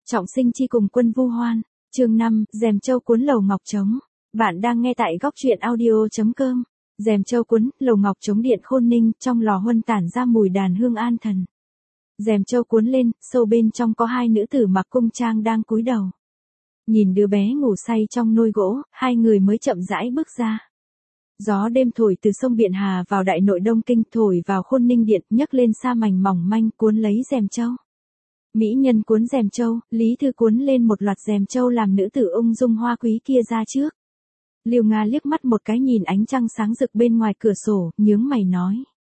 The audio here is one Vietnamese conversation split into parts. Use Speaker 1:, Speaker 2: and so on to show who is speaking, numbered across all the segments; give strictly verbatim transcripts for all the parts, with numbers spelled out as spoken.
Speaker 1: Trọng sinh chi cùng quân vu hoan, chương năm, Dèm Châu cuốn lầu ngọc trống. Bạn đang nghe tại góc truyện audio.com. Dèm Châu cuốn, lầu ngọc trống điện Khôn Ninh, trong lò huân tản ra mùi đàn hương an thần. Dèm Châu cuốn lên, sâu bên trong có hai nữ tử mặc cung trang đang cúi đầu. Nhìn đứa bé ngủ say trong nôi gỗ, hai người mới chậm rãi bước ra. Gió đêm thổi từ sông Biện Hà vào đại nội Đông Kinh, thổi vào Khôn Ninh điện, nhấc lên sa mảnh mỏng manh cuốn lấy Dèm Châu. Mỹ nhân cuốn Dèm Châu, Lý Thư cuốn lên một loạt Dèm Châu làm nữ tử ung dung hoa quý kia ra trước. Liêu Nga liếc mắt một cái nhìn ánh trăng sáng rực bên ngoài cửa sổ, nhướng mày nói.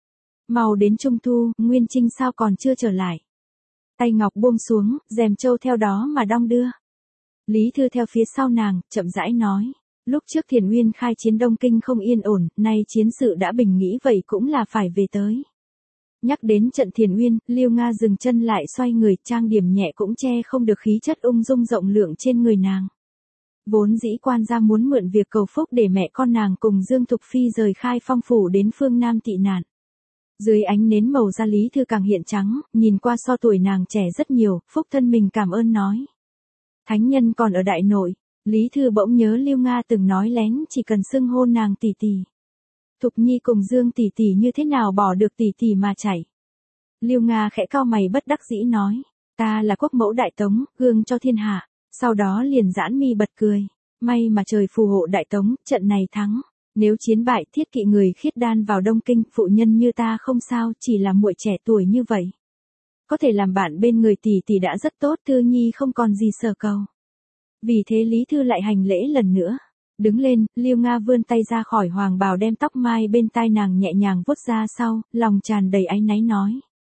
Speaker 1: Mau đến Trung Thu, Nguyên Trinh sao còn chưa trở lại. Tay ngọc buông xuống, Dèm Châu theo đó mà đong đưa. Lý Thư theo phía sau nàng, chậm rãi nói. Lúc trước Thiền Uyên khai chiến Đông Kinh không yên ổn, nay chiến sự đã bình nghĩ vậy cũng là phải về tới. Nhắc đến trận Thiền Uyên, Liêu Nga dừng chân lại xoay người, trang điểm nhẹ cũng che không được khí chất ung dung rộng lượng trên người nàng. Vốn dĩ quan gia muốn mượn việc cầu phúc để mẹ con nàng cùng Dương Thục Phi rời Khai Phong phủ đến phương Nam tị nạn. Dưới ánh nến màu da Lý Thư càng hiện trắng, nhìn qua so tuổi nàng trẻ rất nhiều, phúc thân mình cảm ơn nói. Thánh nhân còn ở đại nội, Lý Thư bỗng nhớ Liêu Nga từng nói lén chỉ cần xưng hôn nàng tỷ tỷ. Thục Nhi cùng Dương tỷ tỷ như thế nào bỏ được tỷ tỷ mà chạy. Liêu Nga khẽ cau mày bất đắc dĩ nói, ta là quốc mẫu đại tống, gương cho thiên hạ, sau đó liền giãn mi bật cười, may mà trời phù hộ đại tống, trận này thắng, nếu chiến bại thiết kỵ người khiết đan vào Đông Kinh, phụ nhân như ta không sao, chỉ là muội trẻ tuổi như vậy. Có thể làm bạn bên người tỷ tỷ đã rất tốt, Thư Nhi không còn gì sở cầu. Vì thế Lý Thư lại hành lễ lần nữa. Đứng lên, Liêu Nga vươn tay ra khỏi hoàng bào đem tóc mai bên tai nàng nhẹ nhàng vuốt ra sau, lòng tràn đầy áy náy nói.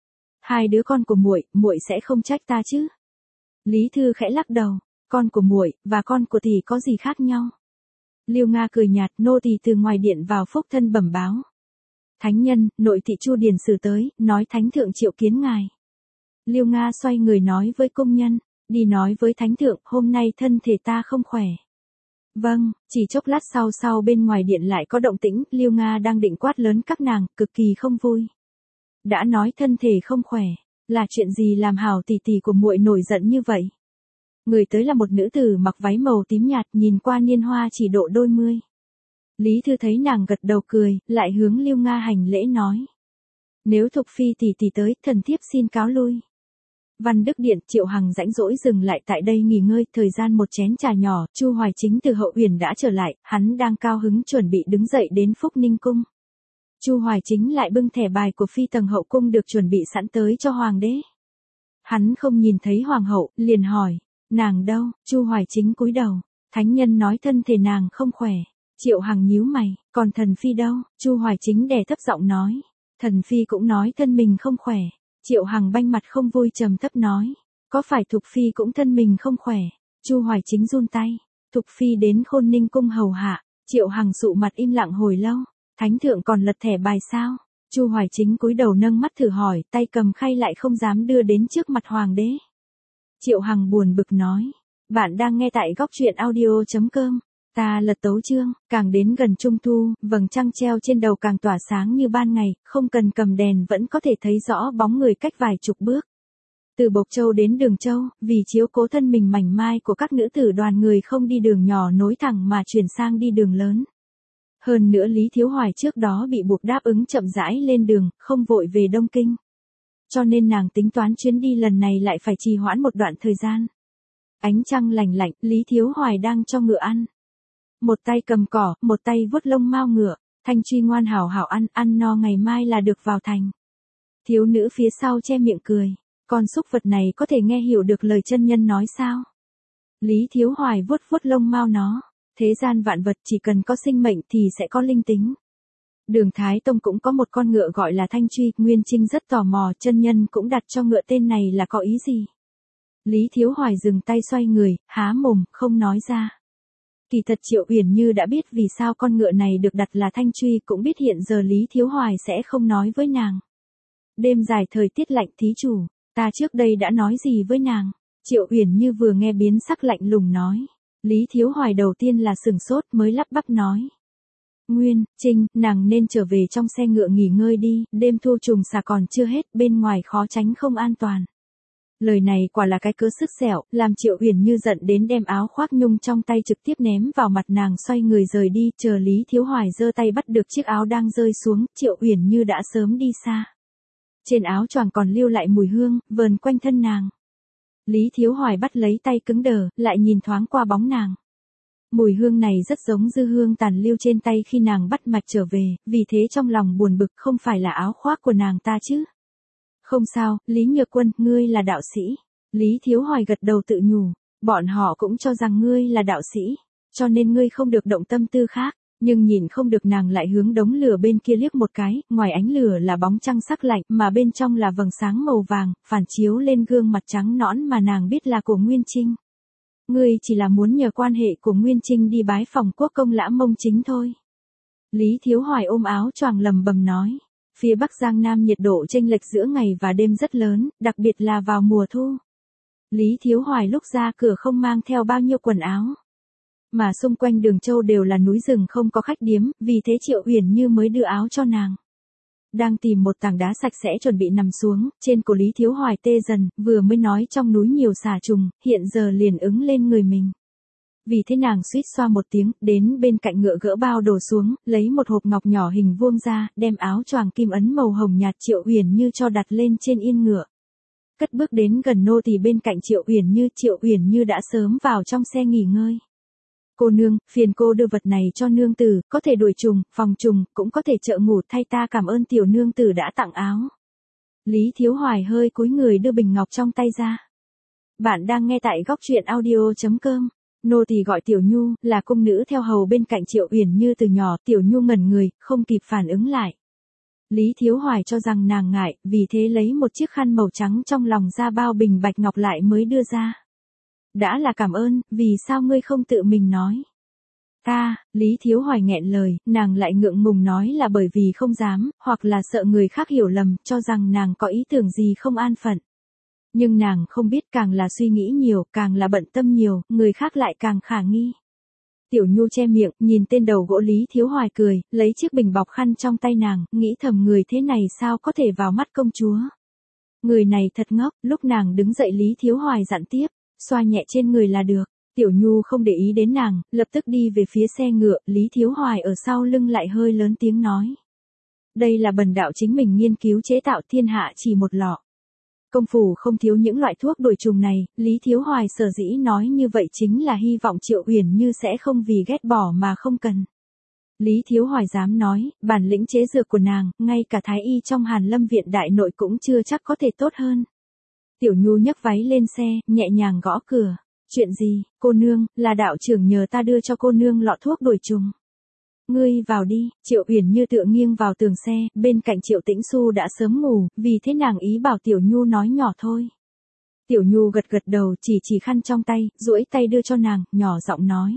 Speaker 1: Hai đứa con của muội, muội sẽ không trách ta chứ? Lý Thư khẽ lắc đầu, con của muội và con của tỷ có gì khác nhau? Liêu Nga cười nhạt, nô tỳ từ ngoài điện vào phúc thân bẩm báo. Thánh nhân, nội thị Chu Điền Sử tới, nói thánh thượng triệu kiến ngài. Liêu Nga xoay người nói với công nhân, đi nói với thánh thượng, hôm nay thân thể ta không khỏe. Vâng, chỉ chốc lát sau sau bên ngoài điện lại có động tĩnh, Liêu Nga đang định quát lớn các nàng, cực kỳ không vui. Đã nói thân thể không khỏe, là chuyện gì làm hảo tỷ tỷ của muội nổi giận như vậy? Người tới là một nữ tử mặc váy màu tím nhạt, nhìn qua niên hoa chỉ độ đôi mươi. Lý Thư thấy nàng gật đầu cười, lại hướng Liêu Nga hành lễ nói. Nếu Thục Phi tỷ tỷ tới, thần thiếp xin cáo lui. Văn Đức Điện, Triệu Hằng rãnh rỗi dừng lại tại đây nghỉ ngơi, thời gian một chén trà nhỏ, Chu Hoài Chính từ Hậu Uyển đã trở lại, hắn đang cao hứng chuẩn bị đứng dậy đến Phúc Ninh cung. Chu Hoài Chính lại bưng thẻ bài của phi tầng hậu cung được chuẩn bị sẵn tới cho hoàng đế. Hắn không nhìn thấy hoàng hậu, liền hỏi, nàng đâu? Chu Hoài Chính cúi đầu, thánh nhân nói thân thể nàng không khỏe. Triệu Hằng nhíu mày, còn thần phi đâu? Chu Hoài Chính đè thấp giọng nói, thần phi cũng nói thân mình không khỏe. Triệu Hằng banh mặt không vui trầm thấp nói, có phải Thục Phi cũng thân mình không khỏe? Chu Hoài Chính run tay, Thục Phi đến Khôn Ninh cung hầu hạ. Triệu Hằng sụ mặt im lặng hồi lâu, thánh thượng còn lật thẻ bài sao? Chu Hoài Chính cúi đầu nâng mắt thử hỏi, tay cầm khay lại không dám đưa đến trước mặt hoàng đế. Triệu Hằng buồn bực nói, bạn đang nghe tại góc truyện audio.com. Ta lật tấu chương, càng đến gần Trung Thu, vầng trăng treo trên đầu càng tỏa sáng như ban ngày, không cần cầm đèn vẫn có thể thấy rõ bóng người cách vài chục bước. Từ Bộc Châu đến Đường Châu, vì chiếu cố thân mình mảnh mai của các nữ tử đoàn người không đi đường nhỏ nối thẳng mà chuyển sang đi đường lớn. Hơn nữa Lý Thiếu Hoài trước đó bị buộc đáp ứng chậm rãi lên đường, không vội về Đông Kinh. Cho nên nàng tính toán chuyến đi lần này lại phải trì hoãn một đoạn thời gian. Ánh trăng lành lạnh, Lý Thiếu Hoài đang cho ngựa ăn. Một tay cầm cỏ, một tay vuốt lông mao ngựa, Thanh Truy ngoan hảo hảo ăn, ăn no ngày mai là được vào thành. Thiếu nữ phía sau che miệng cười, con súc vật này có thể nghe hiểu được lời chân nhân nói sao? Lý Thiếu Hoài vuốt vuốt lông mao nó, thế gian vạn vật chỉ cần có sinh mệnh thì sẽ có linh tính. Đường Thái Tông cũng có một con ngựa gọi là Thanh Truy, Nguyên Trinh rất tò mò, chân nhân cũng đặt cho ngựa tên này là có ý gì? Lý Thiếu Hoài dừng tay xoay người, há mồm, không nói ra. Kỳ thật Triệu Uyển Như đã biết vì sao con ngựa này được đặt là Thanh Truy, cũng biết hiện giờ Lý Thiếu Hoài sẽ không nói với nàng. Đêm dài thời tiết lạnh thí chủ, ta trước đây đã nói gì với nàng? Triệu Uyển Như vừa nghe biến sắc lạnh lùng nói. Lý Thiếu Hoài đầu tiên là sừng sốt mới lắp bắp nói. Nguyên, Trinh, nàng nên trở về trong xe ngựa nghỉ ngơi đi, đêm thu trùng xà còn chưa hết, bên ngoài khó tránh không an toàn. Lời này quả là cái cớ sức sẹo, làm Triệu Uyển Như giận đến đem áo khoác nhung trong tay trực tiếp ném vào mặt nàng, xoay người rời đi, chờ Lý Thiếu Hoài giơ tay bắt được chiếc áo đang rơi xuống, Triệu Uyển Như đã sớm đi xa. Trên áo choàng còn lưu lại mùi hương, vờn quanh thân nàng. Lý Thiếu Hoài bắt lấy tay cứng đờ, lại nhìn thoáng qua bóng nàng. Mùi hương này rất giống dư hương tàn lưu trên tay khi nàng bắt mạch trở về, vì thế trong lòng buồn bực, không phải là áo khoác của nàng ta chứ. Không sao, Lý Nhược Quân, ngươi là đạo sĩ. Lý Thiếu Hoài gật đầu tự nhủ, bọn họ cũng cho rằng ngươi là đạo sĩ, cho nên ngươi không được động tâm tư khác. Nhưng nhìn không được nàng lại hướng đống lửa bên kia liếc một cái, ngoài ánh lửa là bóng trăng sắc lạnh, mà bên trong là vầng sáng màu vàng, phản chiếu lên gương mặt trắng nõn mà nàng biết là của Nguyên Trinh. Ngươi chỉ là muốn nhờ quan hệ của Nguyên Trinh đi bái phòng quốc công Lã Mông Chính thôi. Lý Thiếu Hoài ôm áo choàng lầm bầm nói. Phía Bắc Giang Nam nhiệt độ chênh lệch giữa ngày và đêm rất lớn, đặc biệt là vào mùa thu. Lý Thiếu Hoài lúc ra cửa không mang theo bao nhiêu quần áo. Mà xung quanh Đường Châu đều là núi rừng không có khách điếm, vì thế Triệu Uyển Như mới đưa áo cho nàng. Đang tìm một tảng đá sạch sẽ chuẩn bị nằm xuống, trên cổ Lý Thiếu Hoài tê dần, vừa mới nói trong núi nhiều xà trùng, hiện giờ liền ứng lên người mình. Vì thế nàng suýt xoa một tiếng, đến bên cạnh ngựa gỡ bao đồ xuống, lấy một hộp ngọc nhỏ hình vuông ra, đem áo choàng kim ấn màu hồng nhạt Triệu Uyển Như cho đặt lên trên yên ngựa. Cất bước đến gần nô tỳ bên cạnh Triệu Uyển Như, Triệu Uyển Như đã sớm vào trong xe nghỉ ngơi. Cô nương, phiền cô đưa vật này cho nương tử, có thể đuổi trùng, phòng trùng, cũng có thể trợ ngủ, thay ta cảm ơn tiểu nương tử đã tặng áo. Lý Thiếu Hoài hơi cúi người đưa bình ngọc trong tay ra. Bạn đang nghe tại góc truyện audio chấm com. Nô tỳ gọi Tiểu Nhu, là cung nữ theo hầu bên cạnh Triệu Uyển Như từ nhỏ, Tiểu Nhu ngẩn người, không kịp phản ứng lại. Lý Thiếu Hoài cho rằng nàng ngại, vì thế lấy một chiếc khăn màu trắng trong lòng ra bao bình bạch ngọc lại mới đưa ra. Đã là cảm ơn, vì sao ngươi không tự mình nói? Ta, Lý Thiếu Hoài nghẹn lời, nàng lại ngượng ngùng nói là bởi vì không dám, hoặc là sợ người khác hiểu lầm, cho rằng nàng có ý tưởng gì không an phận. Nhưng nàng không biết, càng là suy nghĩ nhiều, càng là bận tâm nhiều, người khác lại càng khả nghi. Tiểu Nhu che miệng, nhìn tên đầu gỗ Lý Thiếu Hoài cười, lấy chiếc bình bọc khăn trong tay nàng, nghĩ thầm người thế này sao có thể vào mắt công chúa. Người này thật ngốc, lúc nàng đứng dậy Lý Thiếu Hoài dặn tiếp, xoa nhẹ trên người là được. Tiểu Nhu không để ý đến nàng, lập tức đi về phía xe ngựa, Lý Thiếu Hoài ở sau lưng lại hơi lớn tiếng nói. Đây là bần đạo chính mình nghiên cứu chế tạo, thiên hạ chỉ một lọ. Công phủ không thiếu những loại thuốc đuổi trùng này, Lý Thiếu Hoài sở dĩ nói như vậy chính là hy vọng Triệu Uyển Như sẽ không vì ghét bỏ mà không cần. Lý Thiếu Hoài dám nói, bản lĩnh chế dược của nàng, ngay cả thái y trong Hàn Lâm viện đại nội cũng chưa chắc có thể tốt hơn. Tiểu Nhu nhấc váy lên xe, nhẹ nhàng gõ cửa. Chuyện gì, cô nương, là đạo trưởng nhờ ta đưa cho cô nương lọ thuốc đuổi trùng. Ngươi vào đi, Triệu Uyển Như tựa nghiêng vào tường xe, bên cạnh Triệu Tĩnh Xu đã sớm ngủ, vì thế nàng ý bảo Tiểu Nhu nói nhỏ thôi. Tiểu Nhu gật gật đầu, chỉ chỉ khăn trong tay, duỗi tay đưa cho nàng, nhỏ giọng nói.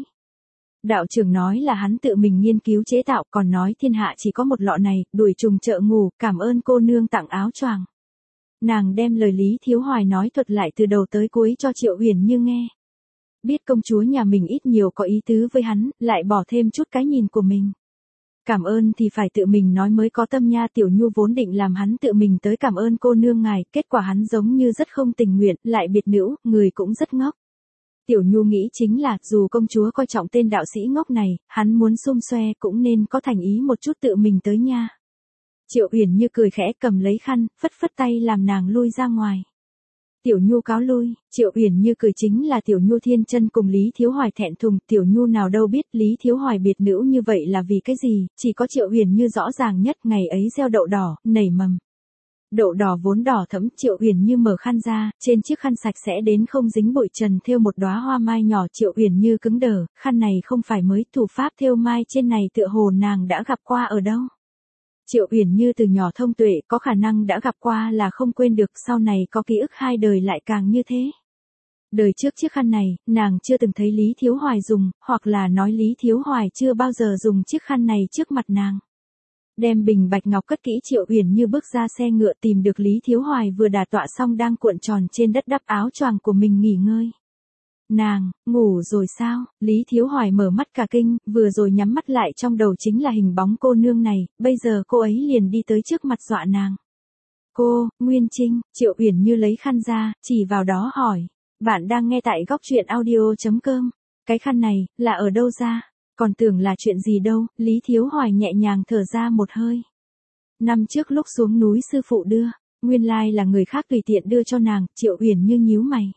Speaker 1: Đạo trưởng nói là hắn tự mình nghiên cứu chế tạo, còn nói thiên hạ chỉ có một lọ này, đuổi trùng trợ ngủ, cảm ơn cô nương tặng áo choàng. Nàng đem lời Lý Thiếu Hoài nói thuật lại từ đầu tới cuối cho Triệu Uyển Như nghe. Biết công chúa nhà mình ít nhiều có ý tứ với hắn, lại bỏ thêm chút cái nhìn của mình. Cảm ơn thì phải tự mình nói mới có tâm nha. Tiểu Nhu vốn định làm hắn tự mình tới cảm ơn cô nương ngài, kết quả hắn giống như rất không tình nguyện, lại biệt nữ, người cũng rất ngốc. Tiểu Nhu nghĩ chính là, dù công chúa coi trọng tên đạo sĩ ngốc này, hắn muốn xum xoe cũng nên có thành ý một chút tự mình tới nha. Triệu Uyển Như cười khẽ cầm lấy khăn, phất phất tay làm nàng lui ra ngoài. Tiểu Nhu cáo lui, Triệu Uyển Như cười chính là Tiểu Nhu thiên chân cùng Lý Thiếu Hoài thẹn thùng, Tiểu Nhu nào đâu biết Lý Thiếu Hoài biệt nữ như vậy là vì cái gì, chỉ có Triệu Uyển Như rõ ràng nhất, ngày ấy gieo đậu đỏ, nảy mầm. Đậu đỏ vốn đỏ thẫm, Triệu Uyển Như mở khăn ra, trên chiếc khăn sạch sẽ đến không dính bụi trần thêu một đóa hoa mai nhỏ. Triệu Uyển Như cứng đờ, khăn này không phải mới, thủ pháp thêu mai trên này tựa hồ nàng đã gặp qua ở đâu. Triệu Uyển Như từ nhỏ thông tuệ, có khả năng đã gặp qua là không quên được, sau này có ký ức hai đời lại càng như thế. Đời trước chiếc khăn này, nàng chưa từng thấy Lý Thiếu Hoài dùng, hoặc là nói Lý Thiếu Hoài chưa bao giờ dùng chiếc khăn này trước mặt nàng. Đem bình bạch ngọc cất kỹ, Triệu Uyển Như bước ra xe ngựa, tìm được Lý Thiếu Hoài vừa đả tọa xong đang cuộn tròn trên đất đắp áo choàng của mình nghỉ ngơi. Nàng, ngủ rồi sao? Lý Thiếu Hoài mở mắt cả kinh, vừa rồi nhắm mắt lại trong đầu chính là hình bóng cô nương này, bây giờ cô ấy liền đi tới trước mặt dọa nàng. cô, Nguyên Trinh, Triệu Uyển Như lấy khăn ra, chỉ vào đó hỏi. Bạn đang nghe tại góc truyện audio.com. Cái khăn này, là ở đâu ra? Còn tưởng là chuyện gì đâu, Lý Thiếu Hoài nhẹ nhàng thở ra một hơi. Năm trước lúc xuống núi sư phụ đưa, nguyên lai là người khác tùy tiện đưa cho nàng, Triệu Uyển Như nhíu mày.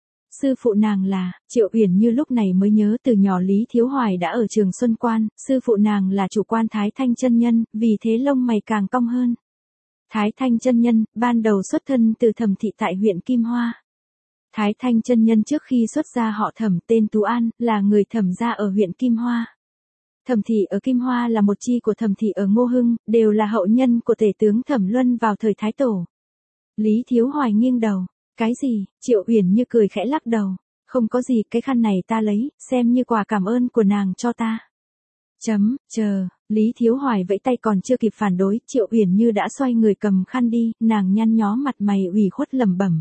Speaker 1: Sư phụ nàng là, Triệu Uyển Như lúc này mới nhớ từ nhỏ Lý Thiếu Hoài đã ở Trường Xuân Quan, sư phụ nàng là chủ quan Thái Thanh chân nhân, vì thế lông mày càng cong hơn. Thái Thanh chân nhân, ban đầu xuất thân từ Thẩm thị tại huyện Kim Hoa. Thái Thanh chân nhân trước khi xuất gia họ Thẩm tên Tú An, là người Thẩm gia ở huyện Kim Hoa. Thẩm thị ở Kim Hoa là một chi của Thẩm thị ở Ngô Hưng, đều là hậu nhân của tể tướng Thẩm Luân vào thời Thái Tổ. Lý Thiếu Hoài nghiêng đầu. Cái gì? Triệu Uyển Như cười khẽ lắc đầu. Không có gì, cái khăn này ta lấy, xem như quà cảm ơn của nàng cho ta. Chấm, chờ, Lý Thiếu Hoài vẫy tay còn chưa kịp phản đối, Triệu Uyển Như đã xoay người cầm khăn đi, nàng nhăn nhó mặt mày ủy khuất lẩm bẩm.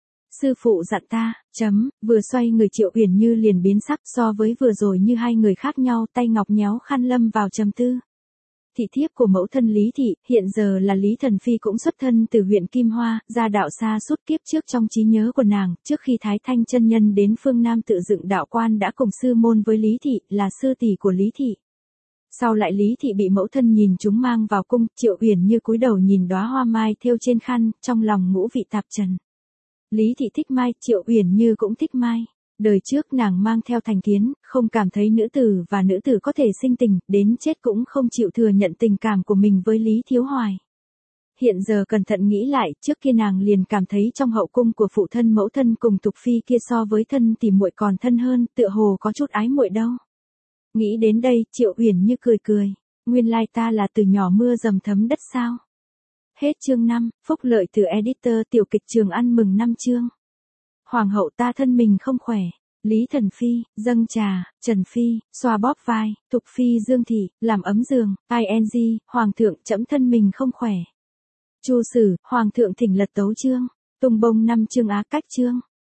Speaker 1: Sư phụ dặn ta, chấm, vừa xoay người Triệu Uyển Như liền biến sắc so với vừa rồi như hai người khác nhau, tay ngọc nhéo khăn lâm vào trầm tư. Thị thiếp của mẫu thân Lý Thị, hiện giờ là Lý Thần Phi cũng xuất thân từ huyện Kim Hoa, gia đạo xa suốt kiếp trước trong trí nhớ của nàng, trước khi Thái Thanh chân nhân đến phương Nam tự dựng đạo quan đã cùng sư môn với Lý Thị, là sư tỷ của Lý Thị. Sau lại Lý Thị bị mẫu thân nhìn chúng mang vào cung, Triệu Uyển Như cúi đầu nhìn đóa hoa mai thêu trên khăn, trong lòng ngũ vị tạp trần. Lý Thị thích mai, Triệu Uyển Như cũng thích mai. Đời trước nàng mang theo thành kiến, không cảm thấy nữ tử và nữ tử có thể sinh tình, đến chết cũng không chịu thừa nhận tình cảm của mình với Lý Thiếu Hoài. Hiện giờ cẩn thận nghĩ lại, trước kia nàng liền cảm thấy trong hậu cung của phụ thân mẫu thân cùng Tục Phi kia so với thân thì muội còn thân hơn, tựa hồ có chút ái muội đâu. Nghĩ đến đây, Triệu Uyển Như cười cười, nguyên lai ta là từ nhỏ mưa dầm thấm đất sao. Hết chương năm, phúc lợi từ editor tiểu kịch Trường Ăn mừng năm chương. Hoàng hậu ta thân mình không khỏe. Lý Thần Phi, dâng trà, Trần Phi, xoa bóp vai, Tục Phi Dương Thị, làm ấm giường, ing, Hoàng thượng trẫm thân mình không khỏe. Chu Sử, Hoàng thượng thỉnh lật tấu chương, tung bông năm chương á cách chương.